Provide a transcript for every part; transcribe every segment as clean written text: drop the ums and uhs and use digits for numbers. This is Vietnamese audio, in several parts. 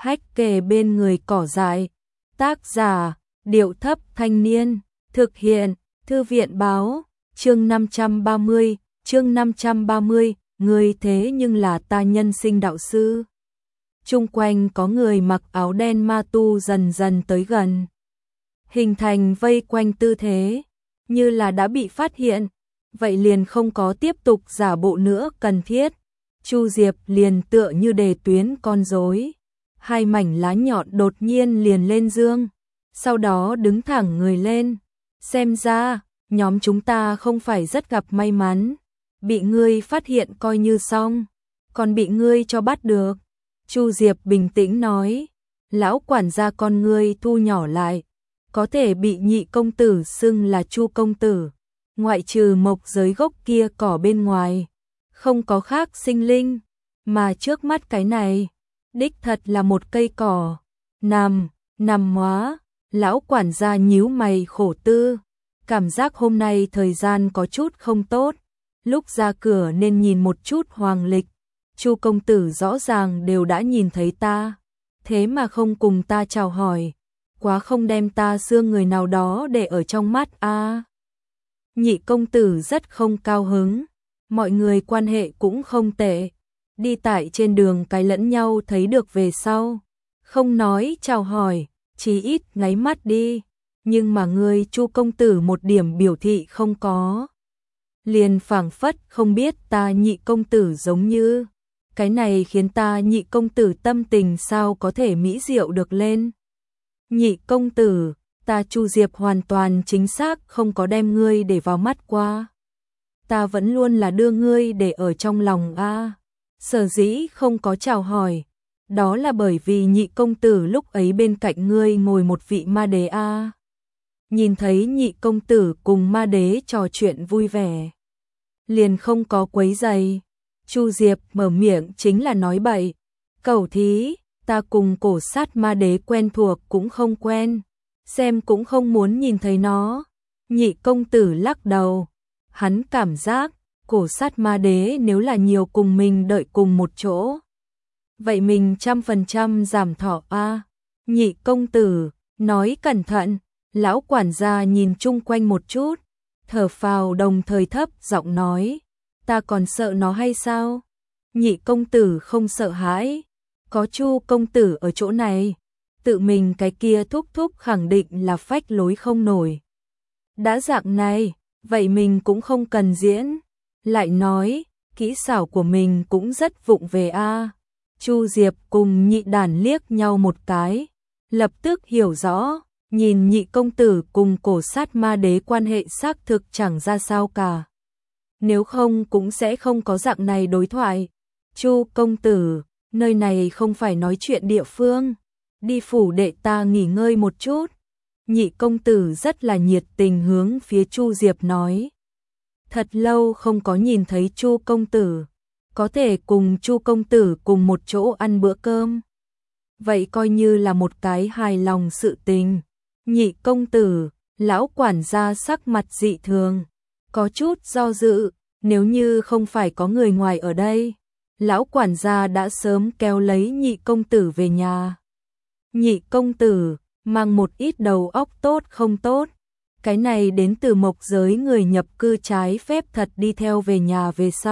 hách kề bên người cỏ dại. Tác giả, Điệu Thấp Thanh Niên, thực hiện, Thư viện Báo, chương 530, người thế nhưng là ta nhân sinh đạo sư. Chung quanh có người mặc áo đen ma tu dần dần tới gần, hình thành vây quanh tư thế, như là đã bị phát hiện, vậy liền không có tiếp tục giả bộ nữa cần thiết. Chu Diệp liền tựa như đề tuyến con rối, hai mảnh lá nhọn đột nhiên liền lên dương, sau đó đứng thẳng người lên. Xem ra, nhóm chúng ta không phải rất gặp may mắn, bị ngươi phát hiện coi như xong, còn bị ngươi cho bắt được. Chu Diệp bình tĩnh nói, lão quản gia con ngươi thu nhỏ lại, có thể bị Nhị công tử xưng là Chu công tử, ngoại trừ mộc giới gốc kia cỏ bên ngoài, không có khác sinh linh, mà trước mắt cái này, đích thật là một cây cỏ. Nằm hóa, lão quản gia nhíu mày khổ tư, cảm giác hôm nay thời gian có chút không tốt, lúc ra cửa nên nhìn một chút hoàng lịch. Chu công tử rõ ràng đều đã nhìn thấy ta, thế mà không cùng ta chào hỏi, quá không đem ta xương người nào đó để ở trong mắt a. Nhị công tử rất không cao hứng, mọi người quan hệ cũng không tệ, đi tại trên đường cái lẫn nhau thấy được về sau, không nói chào hỏi, chí ít ngáy mắt đi, nhưng mà ngươi Chu công tử một điểm biểu thị không có, liền phảng phất không biết ta Nhị công tử giống như. Cái này khiến ta Nhị công tử tâm tình sao có thể mỹ diệu được lên. Nhị công tử, ta Chu Diệp hoàn toàn chính xác không có đem ngươi để vào mắt qua. Ta vẫn luôn là đưa ngươi để ở trong lòng a. Sở dĩ không có chào hỏi, đó là bởi vì Nhị công tử lúc ấy bên cạnh ngươi ngồi một vị ma đế a. Nhìn thấy Nhị công tử cùng ma đế trò chuyện vui vẻ, liền không có quấy rầy. Chu Diệp mở miệng chính là nói bậy, cẩu thí, ta cùng cổ sát ma đế quen thuộc cũng không quen, xem cũng không muốn nhìn thấy nó. Nhị công tử lắc đầu, hắn cảm giác, cổ sát ma đế nếu là nhiều cùng mình đợi cùng một chỗ, vậy mình 100% giảm thọ a. Nhị công tử, nói cẩn thận, lão quản gia nhìn chung quanh một chút, thở phào đồng thời thấp giọng nói, ta còn sợ nó hay sao? Nhị công tử không sợ hãi, có Chu công tử ở chỗ này, tự mình cái kia thúc thúc khẳng định là phách lối không nổi. Đã dạng này, vậy mình cũng không cần diễn, lại nói, kỹ xảo của mình cũng rất vụng về a. Chu Diệp cùng Nhị đàn liếc nhau một cái, lập tức hiểu rõ, nhìn Nhị công tử cùng cổ sát ma đế quan hệ xác thực chẳng ra sao cả. Nếu không cũng sẽ không có dạng này đối thoại. Chu công tử, nơi này không phải nói chuyện địa phương, đi phủ đệ ta nghỉ ngơi một chút. Nhị công tử rất là nhiệt tình hướng phía Chu Diệp nói. Thật lâu không có nhìn thấy Chu công tử, có thể cùng Chu công tử cùng một chỗ ăn bữa cơm, vậy coi như là một cái hài lòng sự tình. Nhị công tử, lão quản gia sắc mặt dị thường, có chút do dự, nếu như không phải có người ngoài ở đây, lão quản gia đã sớm kéo lấy Nhị công tử về nhà. Nhị công tử, mang một ít đầu óc tốt không tốt, cái này đến từ mộc giới người nhập cư trái phép thật đi theo về nhà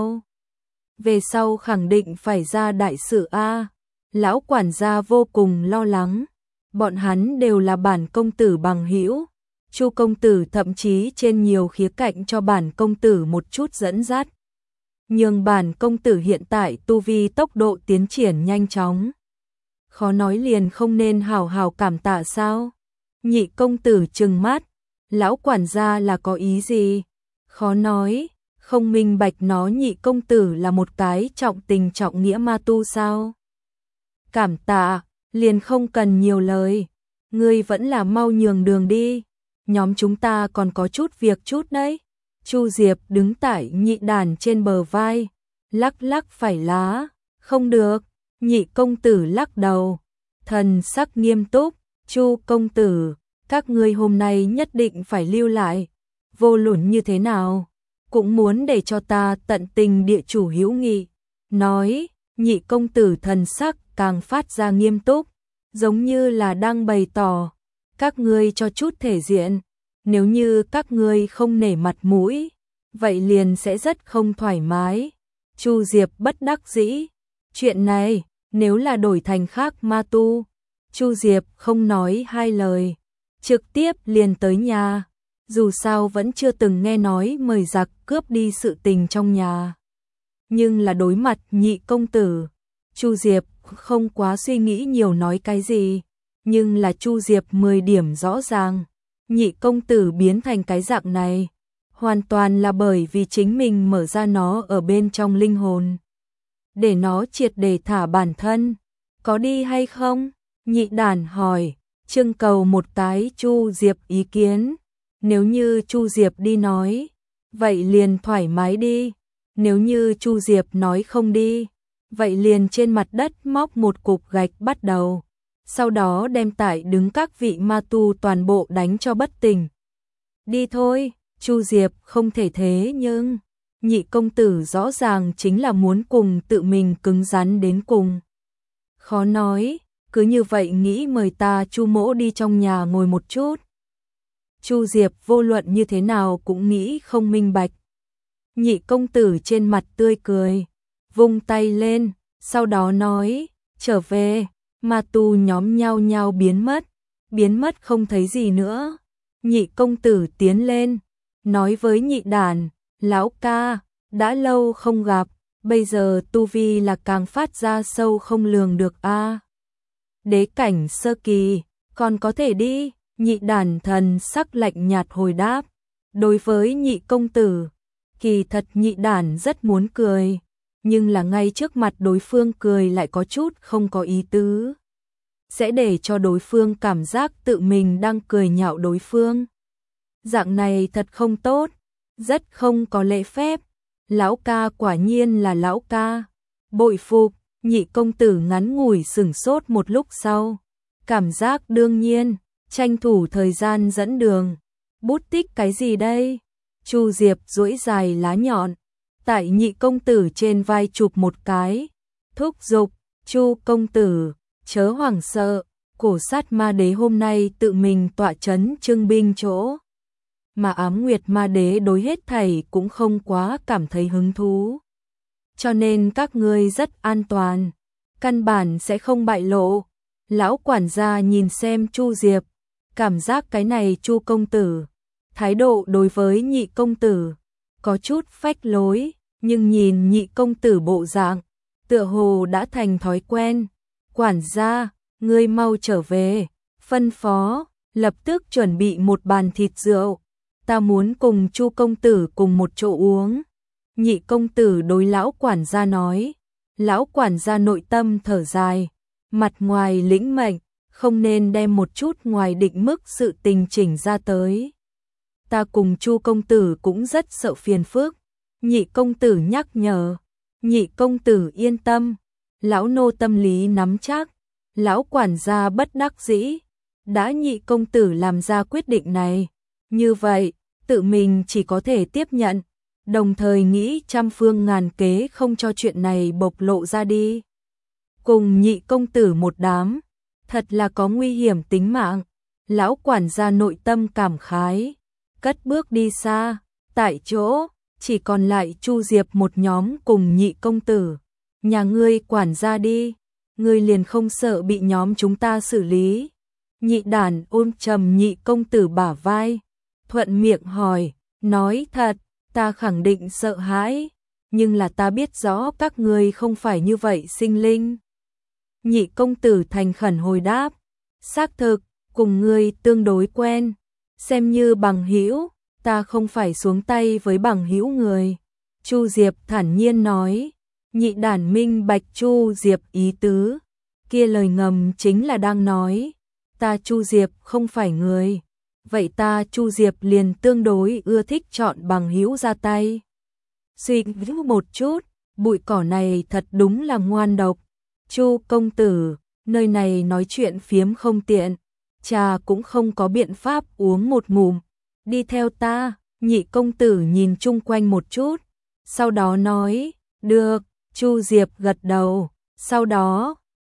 về sau khẳng định phải ra đại sự a. Lão quản gia vô cùng lo lắng, bọn hắn đều là bản công tử bằng hữu. Chu công tử thậm chí trên nhiều khía cạnh cho bản công tử một chút dẫn dắt, nhưng bản công tử hiện tại tu vi tốc độ tiến triển nhanh chóng, khó nói liền không nên hào hào cảm tạ sao? Nhị công tử trừng mắt, lão quản gia là có ý gì? Khó nói, không minh bạch nó Nhị công tử là một cái trọng tình trọng nghĩa ma tu sao? Cảm tạ, liền không cần nhiều lời, ngươi vẫn là mau nhường đường đi. Nhóm chúng ta còn có chút việc chút đấy. Chu Diệp đứng tại Nhị đàn trên bờ vai, lắc lắc phải lá, không được. Nhị công tử lắc đầu, thần sắc nghiêm túc, Chu công tử, các ngươi hôm nay nhất định phải lưu lại, vô luận như thế nào, cũng muốn để cho ta tận tình địa chủ hữu nghị. Nói, Nhị công tử thần sắc càng phát ra nghiêm túc, giống như là đang bày tỏ, các ngươi cho chút thể diện, nếu như các ngươi không nể mặt mũi, vậy liền sẽ rất không thoải mái. Chu Diệp bất đắc dĩ, chuyện này, nếu là đổi thành khác ma tu, Chu Diệp không nói hai lời, trực tiếp liền tới nhà, dù sao vẫn chưa từng nghe nói mời giặc cướp đi sự tình trong nhà. Nhưng là đối mặt Nhị công tử, Chu Diệp không quá suy nghĩ nhiều nói cái gì, nhưng là Chu Diệp 10 điểm rõ ràng, Nhị công tử biến thành cái dạng này, hoàn toàn là bởi vì chính mình mở ra nó ở bên trong linh hồn, để nó triệt để thả bản thân. Có đi hay không? Nhị đàn hỏi, trưng cầu một cái Chu Diệp ý kiến. Nếu như Chu Diệp đi nói, vậy liền thoải mái đi. Nếu như Chu Diệp nói không đi, vậy liền trên mặt đất móc một cục gạch bắt đầu. Sau đó đem tại đứng các vị ma tu toàn bộ đánh cho bất tỉnh. Đi thôi, Chu Diệp không thể thế nhưng Nhị công tử rõ ràng chính là muốn cùng tự mình cứng rắn đến cùng. Khó nói, cứ như vậy nghĩ mời ta Chu mỗ đi trong nhà ngồi một chút. Chu Diệp vô luận như thế nào cũng nghĩ không minh bạch. Nhị công tử trên mặt tươi cười, vung tay lên, sau đó nói, trở về, ma tu nhóm nhao nhao biến mất không thấy gì nữa. Nhị công tử tiến lên, nói với nhị đàn, lão ca, đã lâu không gặp, bây giờ tu vi là càng phát ra sâu không lường được a. Đế cảnh sơ kỳ, còn có thể đi, nhị đàn thần sắc lạnh nhạt hồi đáp. Đối với nhị công tử, kỳ thật nhị đàn rất muốn cười, nhưng là ngay trước mặt đối phương cười lại có chút không có ý tứ. Sẽ để cho đối phương cảm giác tự mình đang cười nhạo đối phương. Dạng này thật không tốt, rất không có lễ phép. Lão ca quả nhiên là lão ca. Bội phục, nhị công tử ngắn ngủi sửng sốt một lúc sau. Cảm giác đương nhiên, tranh thủ thời gian dẫn đường. Bút tích cái gì đây? Chu Diệp duỗi dài lá nhọn, tại nhị công tử trên vai chụp một cái. Thúc giục, Chu công tử, chớ hoảng sợ, cổ sát ma đế hôm nay tự mình tọa chấn trưng binh chỗ. Mà Ám Nguyệt ma đế đối hết thảy cũng không quá cảm thấy hứng thú. Cho nên các ngươi rất an toàn, căn bản sẽ không bại lộ. Lão quản gia nhìn xem Chu Diệp, cảm giác cái này Chu công tử, thái độ đối với nhị công tử, có chút phách lối, nhưng nhìn nhị công tử bộ dạng, tựa hồ đã thành thói quen. Quản gia, ngươi mau trở về, phân phó, lập tức chuẩn bị một bàn thịt rượu. Ta muốn cùng Chu công tử cùng một chỗ uống. Nhị công tử đối lão quản gia nói. Lão quản gia nội tâm thở dài, mặt ngoài lĩnh mệnh, không nên đem một chút ngoài định mức sự tình chỉnh ra tới. Ta cùng Chu công tử cũng rất sợ phiền phức. Nhị công tử nhắc nhở. Nhị công tử yên tâm, lão nô tâm lý nắm chắc. Lão quản gia bất đắc dĩ, đã nhị công tử làm ra quyết định này, như vậy, tự mình chỉ có thể tiếp nhận, đồng thời nghĩ trăm phương ngàn kế không cho chuyện này bộc lộ ra đi. Cùng nhị công tử một đám, thật là có nguy hiểm tính mạng. Lão quản gia nội tâm cảm khái, cất bước đi xa, tại chỗ, chỉ còn lại Chu Diệp một nhóm cùng nhị công tử. Nhà ngươi quản gia đi, ngươi liền không sợ bị nhóm chúng ta xử lý. Nhị đàn ôm trầm nhị công tử bả vai, thuận miệng hỏi, nói thật, ta khẳng định sợ hãi, nhưng là ta biết rõ các ngươi không phải như vậy sinh linh. Nhị công tử thành khẩn hồi đáp, xác thực, cùng ngươi tương đối quen, xem như bằng hữu, ta không phải xuống tay với bằng hữu người. Chu Diệp thản nhiên nói. Nhị đàn minh bạch Chu Diệp ý tứ, kia lời ngầm chính là đang nói, ta Chu Diệp không phải người, vậy ta Chu Diệp liền tương đối ưa thích chọn bằng hữu ra tay. Suy nghĩ một chút, bụi cỏ này thật đúng là ngoan độc. Chu công tử, nơi này nói chuyện phiếm không tiện, trà cũng không có biện pháp uống một ngụm, đi theo ta. Nhị công tử nhìn chung quanh một chút, sau đó nói, được. Chu Diệp gật đầu, sau đó,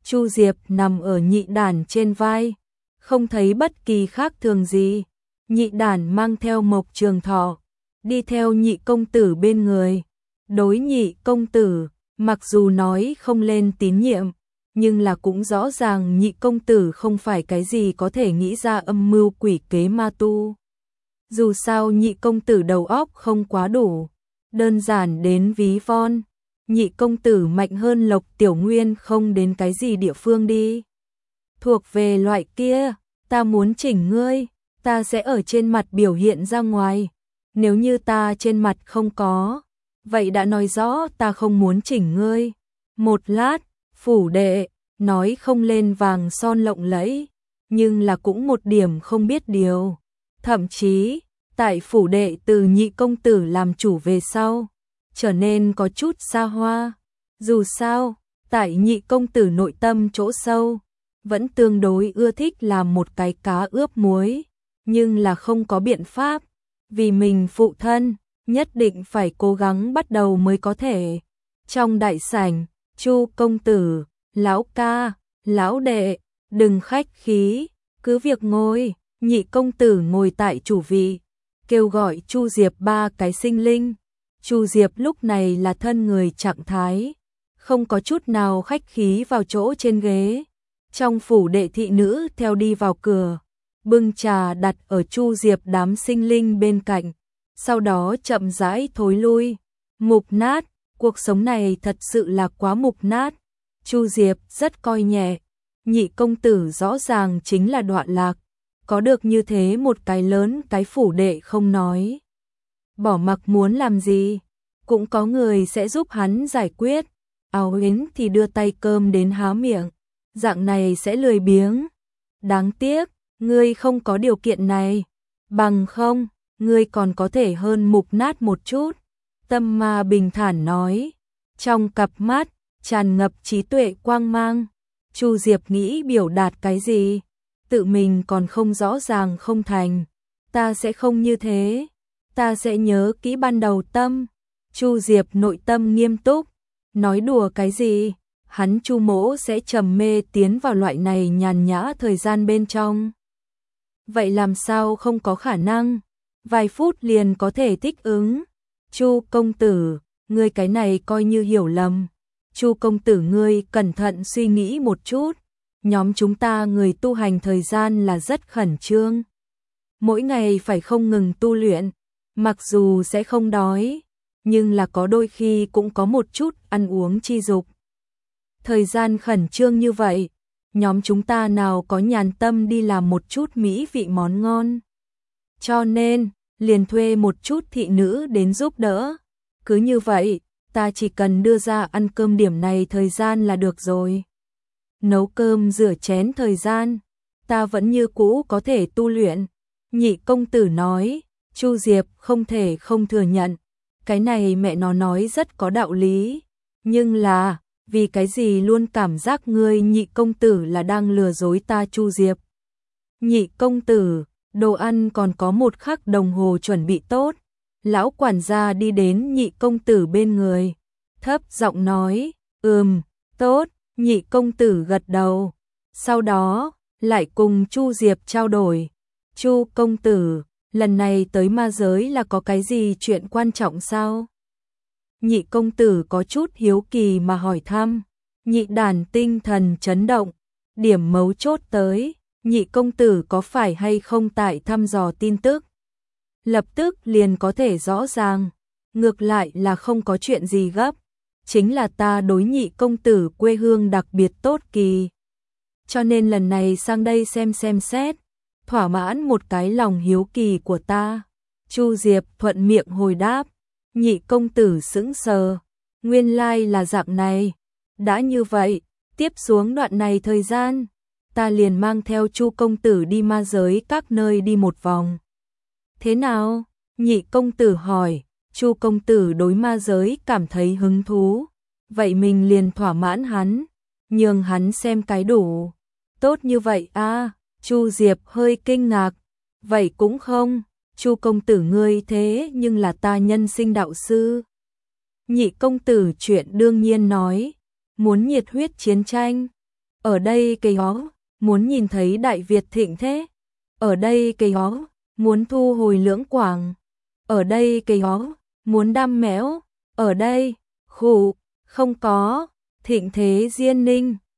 Chu Diệp nằm ở Nhị Đản trên vai, không thấy bất kỳ khác thường gì. Nhị Đản mang theo Mộc Trường Thọ, đi theo Nhị công tử bên người. Đối Nhị công tử, mặc dù nói không lên tín nhiệm, nhưng là cũng rõ ràng Nhị công tử không phải cái gì có thể nghĩ ra âm mưu quỷ kế ma tu. Dù sao Nhị công tử đầu óc không quá đủ, đơn giản đến ví von. Nhị công tử mạnh hơn Lộc Tiểu Nguyên không đến cái gì địa phương đi. Thuộc về loại kia, ta muốn chỉnh ngươi, ta sẽ ở trên mặt biểu hiện ra ngoài. Nếu như ta trên mặt không có, vậy đã nói rõ ta không muốn chỉnh ngươi. Một lát, phủ đệ, nói không lên vàng son lộng lẫy, nhưng là cũng một điểm không biết điều. Thậm chí, tại phủ đệ từ Nhị công tử làm chủ về sau, trở nên có chút xa hoa. Dù sao, tại Nhị công tử nội tâm chỗ sâu, vẫn tương đối ưa thích làm một cái cá ướp muối, nhưng là không có biện pháp, vì mình phụ thân, nhất định phải cố gắng bắt đầu mới có thể. Trong đại sảnh, Chu công tử, lão ca, lão đệ, đừng khách khí, cứ việc ngồi. Nhị công tử ngồi tại chủ vị, kêu gọi Chu Diệp ba cái sinh linh. Chu Diệp lúc này là thân người trạng thái, không có chút nào khách khí vào chỗ trên ghế. Trong phủ đệ thị nữ theo đi vào cửa, bưng trà đặt ở Chu Diệp đám sinh linh bên cạnh, sau đó chậm rãi thối lui. Mục nát, cuộc sống này thật sự là quá mục nát. Chu Diệp rất coi nhẹ, Nhị công tử rõ ràng chính là đoạn lạc, có được như thế một cái lớn cái phủ đệ không nói. Bỏ mặc muốn làm gì, cũng có người sẽ giúp hắn giải quyết. Áo Yến thì đưa tay cơm đến há miệng, dạng này sẽ lười biếng. Đáng tiếc, ngươi không có điều kiện này, bằng không, ngươi còn có thể hơn mục nát một chút. Tâm Ma bình thản nói, trong cặp mắt tràn ngập trí tuệ quang mang. Chu Diệp nghĩ biểu đạt cái gì, tự mình còn không rõ ràng không thành. Ta sẽ không như thế, ta sẽ nhớ kỹ ban đầu tâm. Chu Diệp nội tâm nghiêm túc, nói đùa cái gì, hắn Chu mỗ sẽ trầm mê tiến vào loại này nhàn nhã thời gian bên trong. Vậy làm sao không có khả năng, vài phút liền có thể thích ứng. Chu công tử, ngươi cái này coi như hiểu lầm. Chu công tử ngươi cẩn thận suy nghĩ một chút, nhóm chúng ta người tu hành thời gian là rất khẩn trương. Mỗi ngày phải không ngừng tu luyện, mặc dù sẽ không đói, nhưng là có đôi khi cũng có một chút ăn uống chi dục. Thời gian khẩn trương như vậy, nhóm chúng ta nào có nhàn tâm đi làm một chút mỹ vị món ngon. Cho nên, liền thuê một chút thị nữ đến giúp đỡ. Cứ như vậy, ta chỉ cần đưa ra ăn cơm điểm này thời gian là được rồi. Nấu cơm rửa chén thời gian, ta vẫn như cũ có thể tu luyện. Nhị công tử nói, Chu Diệp không thể không thừa nhận. Cái này mẹ nó nói rất có đạo lý. Nhưng là, vì cái gì luôn cảm giác ngươi nhị công tử là đang lừa dối ta Chu Diệp. Nhị công tử, đồ ăn còn có 1 khắc đồng hồ chuẩn bị tốt. Lão quản gia đi đến nhị công tử bên người, thấp giọng nói, tốt. Nhị công tử gật đầu, sau đó lại cùng Chu Diệp trao đổi. Chu công tử, lần này tới ma giới là có cái gì chuyện quan trọng sao? Nhị công tử có chút hiếu kỳ mà hỏi thăm. Nhị đàn tinh thần chấn động, điểm mấu chốt tới, nhị công tử có phải hay không tại thăm dò tin tức? Lập tức liền có thể rõ ràng, ngược lại là không có chuyện gì gấp. Chính là ta đối nhị công tử quê hương đặc biệt tốt kỳ. Cho nên lần này sang đây xem xét, thỏa mãn một cái lòng hiếu kỳ của ta. Chu Diệp thuận miệng hồi đáp, nhị công tử sững sờ, nguyên lai là dạng này. Đã như vậy, tiếp xuống đoạn này thời gian, ta liền mang theo Chu công tử đi ma giới các nơi đi một vòng. Thế nào? Nhị công tử hỏi. Chu công tử đối ma giới cảm thấy hứng thú, vậy mình liền thỏa mãn hắn, nhường hắn xem cái đủ. Tốt như vậy à? Chu Diệp hơi kinh ngạc, vậy cũng không, Chu công tử ngươi thế nhưng là ta nhân sinh đạo sư. Nhị công tử chuyện đương nhiên nói, muốn nhiệt huyết chiến tranh, ở đây cây ó, muốn nhìn thấy Đại Việt thịnh thế, ở đây cây ó, muốn thu hồi Lưỡng Quảng, ở đây cây ó, muốn đam mẽo, ở đây, khụ, không có, thịnh thế Diên Ninh.